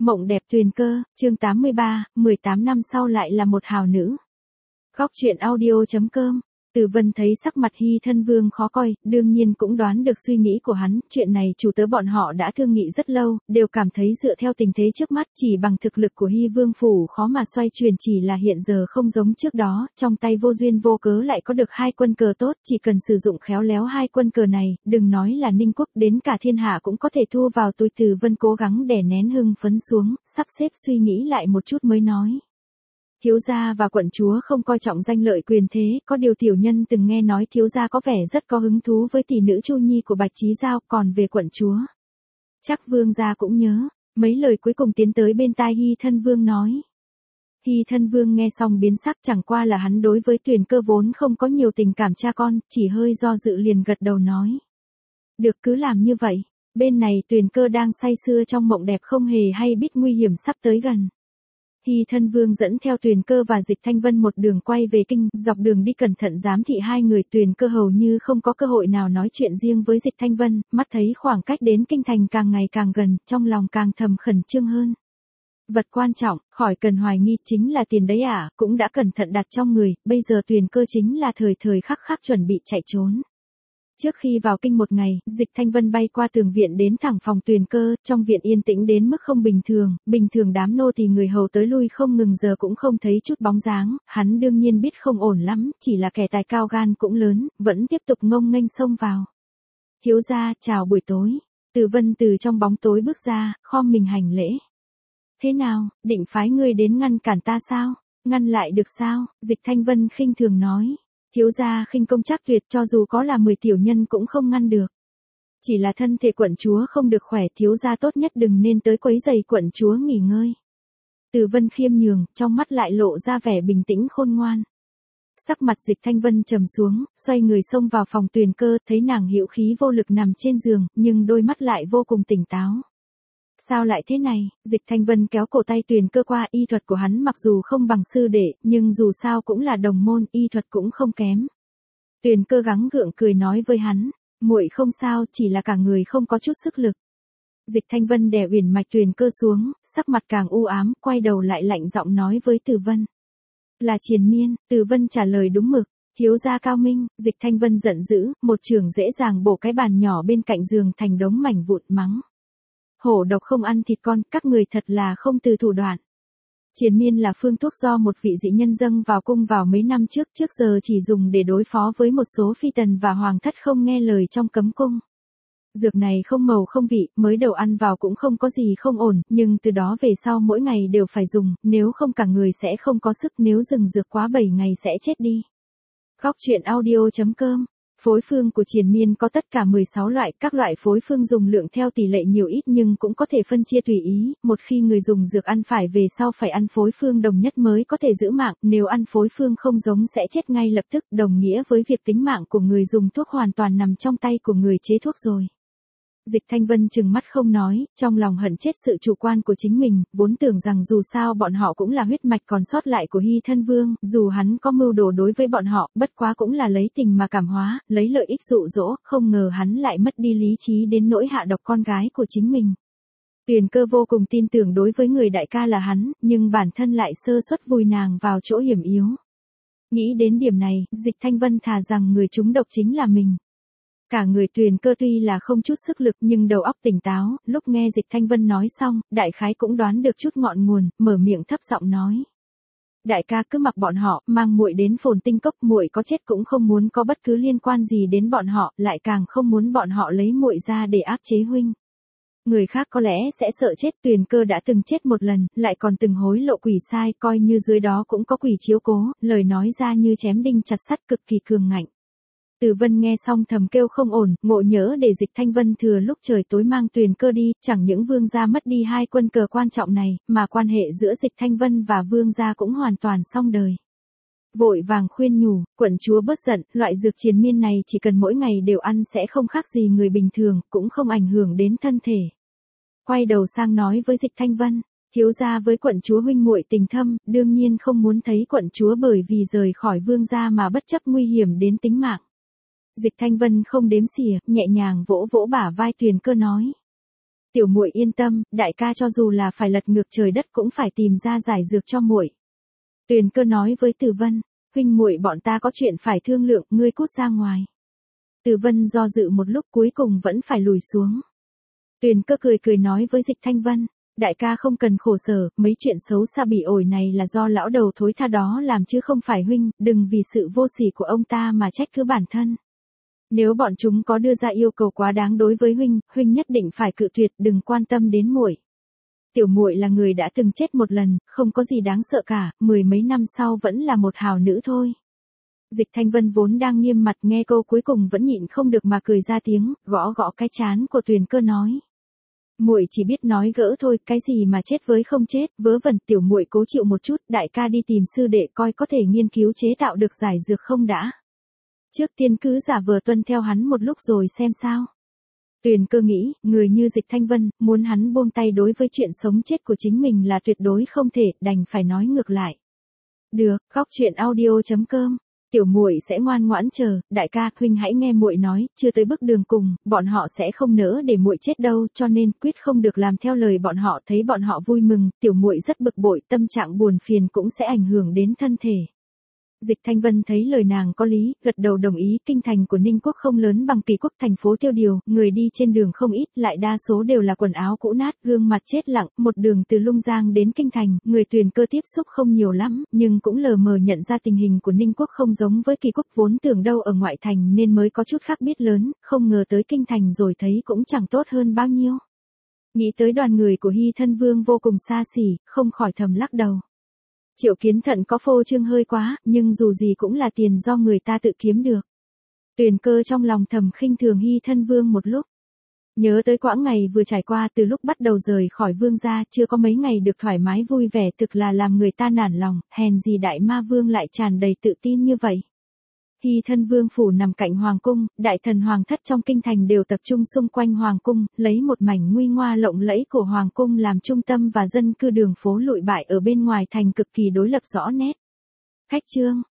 Mộng đẹp Tuyền Cơ, chương 83, 18 năm sau lại là một hào nữ. Góc truyện audio.com. Từ Vân thấy sắc mặt Hy Thân Vương khó coi, đương nhiên cũng đoán được suy nghĩ của hắn, chuyện này chủ tớ bọn họ đã thương nghị rất lâu, đều cảm thấy dựa theo tình thế trước mắt chỉ bằng thực lực của Hy Vương phủ khó mà xoay chuyển, chỉ là hiện giờ không giống trước đó, trong tay vô duyên vô cớ lại có được hai quân cờ tốt, chỉ cần sử dụng khéo léo hai quân cờ này, đừng nói là Ninh Quốc, đến cả thiên hạ cũng có thể thu vào túi. Từ Vân cố gắng đè nén hưng phấn xuống, sắp xếp suy nghĩ lại một chút mới nói. Thiếu gia và quận chúa không coi trọng danh lợi quyền thế, có điều tiểu nhân từng nghe nói thiếu gia có vẻ rất có hứng thú với tỷ nữ Chu Nhi của Bạch Chí Giao, còn về quận chúa, chắc vương gia cũng nhớ. Mấy lời cuối cùng tiến tới bên tai Hy Thân Vương nói. Hy Thân Vương nghe xong biến sắc, chẳng qua là hắn đối với Tuyền Cơ vốn không có nhiều tình cảm cha con, chỉ hơi do dự liền gật đầu nói. Được, cứ làm như vậy. Bên này Tuyền Cơ đang say sưa trong mộng đẹp không hề hay biết nguy hiểm sắp tới gần. Hy Thân Vương dẫn theo Tuyền Cơ và Dịch Thanh Vân một đường quay về kinh, dọc đường đi cẩn thận giám thị hai người. Tuyền Cơ hầu như không có cơ hội nào nói chuyện riêng với Dịch Thanh Vân, mắt thấy khoảng cách đến kinh thành càng ngày càng gần, trong lòng càng thầm khẩn trương hơn. Vật quan trọng, khỏi cần hoài nghi, chính là tiền đấy à, cũng đã cẩn thận đặt trong người, bây giờ Tuyền Cơ chính là thời thời khắc khắc chuẩn bị chạy trốn. Trước khi vào kinh một ngày, Dịch Thanh Vân bay qua tường viện đến thẳng phòng Tuyền Cơ, trong viện yên tĩnh đến mức không bình thường đám nô tỳ người hầu tới lui không ngừng, giờ cũng không thấy chút bóng dáng, hắn đương nhiên biết không ổn lắm, chỉ là kẻ tài cao gan cũng lớn, vẫn tiếp tục ngông nghênh xông vào. Thiếu gia, chào buổi tối. Từ Vân từ trong bóng tối bước ra, khom mình hành lễ. Thế nào, định phái ngươi đến ngăn cản ta sao? Ngăn lại được sao? Dịch Thanh Vân khinh thường nói. Thiếu gia khinh công chắc tuyệt, cho dù có là 10 tiểu nhân cũng không ngăn được. Chỉ là thân thể quận chúa không được khỏe, thiếu gia tốt nhất đừng nên tới quấy rầy quận chúa nghỉ ngơi. Từ Vân khiêm nhường, trong mắt lại lộ ra vẻ bình tĩnh khôn ngoan. Sắc mặt Dịch Thanh Vân trầm xuống, xoay người xông vào phòng Tuyền Cơ, thấy nàng hữu khí vô lực nằm trên giường, nhưng đôi mắt lại vô cùng tỉnh táo. Sao lại thế này? Dịch Thanh Vân kéo cổ tay Tuyền Cơ qua, y thuật của hắn mặc dù không bằng sư đệ, nhưng dù sao cũng là đồng môn, y thuật cũng không kém. Tuyền Cơ gắng gượng cười nói với hắn, muội không sao, chỉ là cả người không có chút sức lực. Dịch Thanh Vân đè uyển mạch Tuyền Cơ xuống, sắc mặt càng u ám, quay đầu lại lạnh giọng nói với Từ Vân. Là triền miên. Từ Vân trả lời đúng mực. Thiếu gia cao minh. Dịch Thanh Vân giận dữ, một chưởng dễ dàng bổ cái bàn nhỏ bên cạnh giường thành đống mảnh vụn, mắng. Hổ độc không ăn thịt con, các người thật là không từ thủ đoạn. Triền miên là phương thuốc do một vị dị nhân dâng vào cung vào mấy năm trước giờ chỉ dùng để đối phó với một số phi tần và hoàng thất không nghe lời trong cấm cung. Dược này không màu không vị, mới đầu ăn vào cũng không có gì không ổn, nhưng từ đó về sau mỗi ngày đều phải dùng, nếu không cả người sẽ không có sức, nếu dừng dược quá 7 ngày sẽ chết đi. Góc truyện audio.com. Phối phương của triền miên có tất cả 16 loại, các loại phối phương dùng lượng theo tỷ lệ nhiều ít nhưng cũng có thể phân chia tùy ý, một khi người dùng dược ăn phải về sau phải ăn phối phương đồng nhất mới có thể giữ mạng, nếu ăn phối phương không giống sẽ chết ngay lập tức, đồng nghĩa với việc tính mạng của người dùng thuốc hoàn toàn nằm trong tay của người chế thuốc rồi. Dịch Thanh Vân trừng mắt không nói, trong lòng hận chết sự chủ quan của chính mình, vốn tưởng rằng dù sao bọn họ cũng là huyết mạch còn sót lại của Hy Thân Vương, dù hắn có mưu đồ đối với bọn họ, bất quá cũng là lấy tình mà cảm hóa, lấy lợi ích dụ dỗ, không ngờ hắn lại mất đi lý trí đến nỗi hạ độc con gái của chính mình. Tuyền Cơ vô cùng tin tưởng đối với người đại ca là hắn, nhưng bản thân lại sơ suất vùi nàng vào chỗ hiểm yếu. Nghĩ đến điểm này, Dịch Thanh Vân thà rằng người trúng độc chính là mình. Cả người Tuyền Cơ tuy là không chút sức lực nhưng đầu óc tỉnh táo, lúc nghe Dịch Thanh Vân nói xong, đại khái cũng đoán được chút ngọn nguồn, mở miệng thấp giọng nói. Đại ca cứ mặc bọn họ, mang muội đến Phồn Tinh Cốc, muội có chết cũng không muốn có bất cứ liên quan gì đến bọn họ, lại càng không muốn bọn họ lấy muội ra để áp chế huynh. Người khác có lẽ sẽ sợ chết, Tuyền Cơ đã từng chết một lần, lại còn từng hối lộ quỷ sai, coi như dưới đó cũng có quỷ chiếu cố, lời nói ra như chém đinh chặt sắt, cực kỳ cường ngạnh. Từ Vân nghe xong thầm kêu không ổn, ngộ nhỡ để Dịch Thanh Vân thừa lúc trời tối mang Tuyền Cơ đi, chẳng những vương gia mất đi hai quân cờ quan trọng này, mà quan hệ giữa Dịch Thanh Vân và vương gia cũng hoàn toàn xong đời. Vội vàng khuyên nhủ, quận chúa bớt giận, loại dược triền miên này chỉ cần mỗi ngày đều ăn sẽ không khác gì người bình thường, cũng không ảnh hưởng đến thân thể. Quay đầu sang nói với Dịch Thanh Vân, thiếu gia với quận chúa huynh muội tình thâm, đương nhiên không muốn thấy quận chúa bởi vì rời khỏi vương gia mà bất chấp nguy hiểm đến tính mạng. Dịch Thanh Vân không đếm xỉa, nhẹ nhàng vỗ vỗ bả vai Tuyền Cơ nói. Tiểu muội yên tâm, đại ca cho dù là phải lật ngược trời đất cũng phải tìm ra giải dược cho muội. Tuyền Cơ nói với Từ Vân, huynh muội bọn ta có chuyện phải thương lượng, ngươi cút ra ngoài. Từ Vân do dự một lúc cuối cùng vẫn phải lùi xuống. Tuyền Cơ cười cười nói với Dịch Thanh Vân, đại ca không cần khổ sở, mấy chuyện xấu xa bị ổi này là do lão đầu thối tha đó làm chứ không phải huynh, đừng vì sự vô sỉ của ông ta mà trách cứ bản thân. Nếu bọn chúng có đưa ra yêu cầu quá đáng đối với huynh, huynh nhất định phải cự tuyệt, đừng quan tâm đến muội. Tiểu muội là người đã từng chết một lần, không có gì đáng sợ cả, 10 mấy năm sau vẫn là một hào nữ thôi. Dịch Thanh Vân vốn đang nghiêm mặt nghe câu cuối cùng vẫn nhịn không được mà cười ra tiếng, gõ gõ cái trán của Tuyền Cơ nói. Muội chỉ biết nói gỡ thôi, cái gì mà chết với không chết, vớ vẩn, tiểu muội cố chịu một chút, đại ca đi tìm sư đệ coi có thể nghiên cứu chế tạo được giải dược không đã. Trước tiên cứ giả vờ tuân theo hắn một lúc rồi xem sao. Tuyền Cơ nghĩ, người như Dịch Thanh Vân, muốn hắn buông tay đối với chuyện sống chết của chính mình là tuyệt đối không thể, đành phải nói ngược lại. Được, góc truyện audio.com. Tiểu muội sẽ ngoan ngoãn chờ, đại ca, huynh hãy nghe muội nói, chưa tới bước đường cùng, bọn họ sẽ không nỡ để muội chết đâu, cho nên quyết không được làm theo lời bọn họ, thấy bọn họ vui mừng, tiểu muội rất bực bội, tâm trạng buồn phiền cũng sẽ ảnh hưởng đến thân thể. Dịch Thanh Vân thấy lời nàng có lý, gật đầu đồng ý, kinh thành của Ninh Quốc không lớn bằng Kỳ Quốc thành phố tiêu điều, người đi trên đường không ít, lại đa số đều là quần áo cũ nát, gương mặt chết lặng, một đường từ Lung Giang đến kinh thành, người Tuyền Cơ tiếp xúc không nhiều lắm, nhưng cũng lờ mờ nhận ra tình hình của Ninh Quốc không giống với Kỳ Quốc, vốn tưởng đâu ở ngoại thành nên mới có chút khác biệt lớn, không ngờ tới kinh thành rồi thấy cũng chẳng tốt hơn bao nhiêu. Nghĩ tới đoàn người của Hy Thân Vương vô cùng xa xỉ, không khỏi thầm lắc đầu. Triệu Kiến Thận có phô trương hơi quá, nhưng dù gì cũng là tiền do người ta tự kiếm được. Tuyền Cơ trong lòng thầm khinh thường Hy Thân Vương một lúc. Nhớ tới quãng ngày vừa trải qua từ lúc bắt đầu rời khỏi vương gia, chưa có mấy ngày được thoải mái vui vẻ, thực là làm người ta nản lòng, hèn gì đại ma vương lại tràn đầy tự tin như vậy. Hy Thân Vương phủ nằm cạnh hoàng cung, đại thần hoàng thất trong kinh thành đều tập trung xung quanh hoàng cung, lấy một mảnh nguy nga lộng lẫy của hoàng cung làm trung tâm và dân cư đường phố lụi bại ở bên ngoài thành cực kỳ đối lập rõ nét. Khách trương,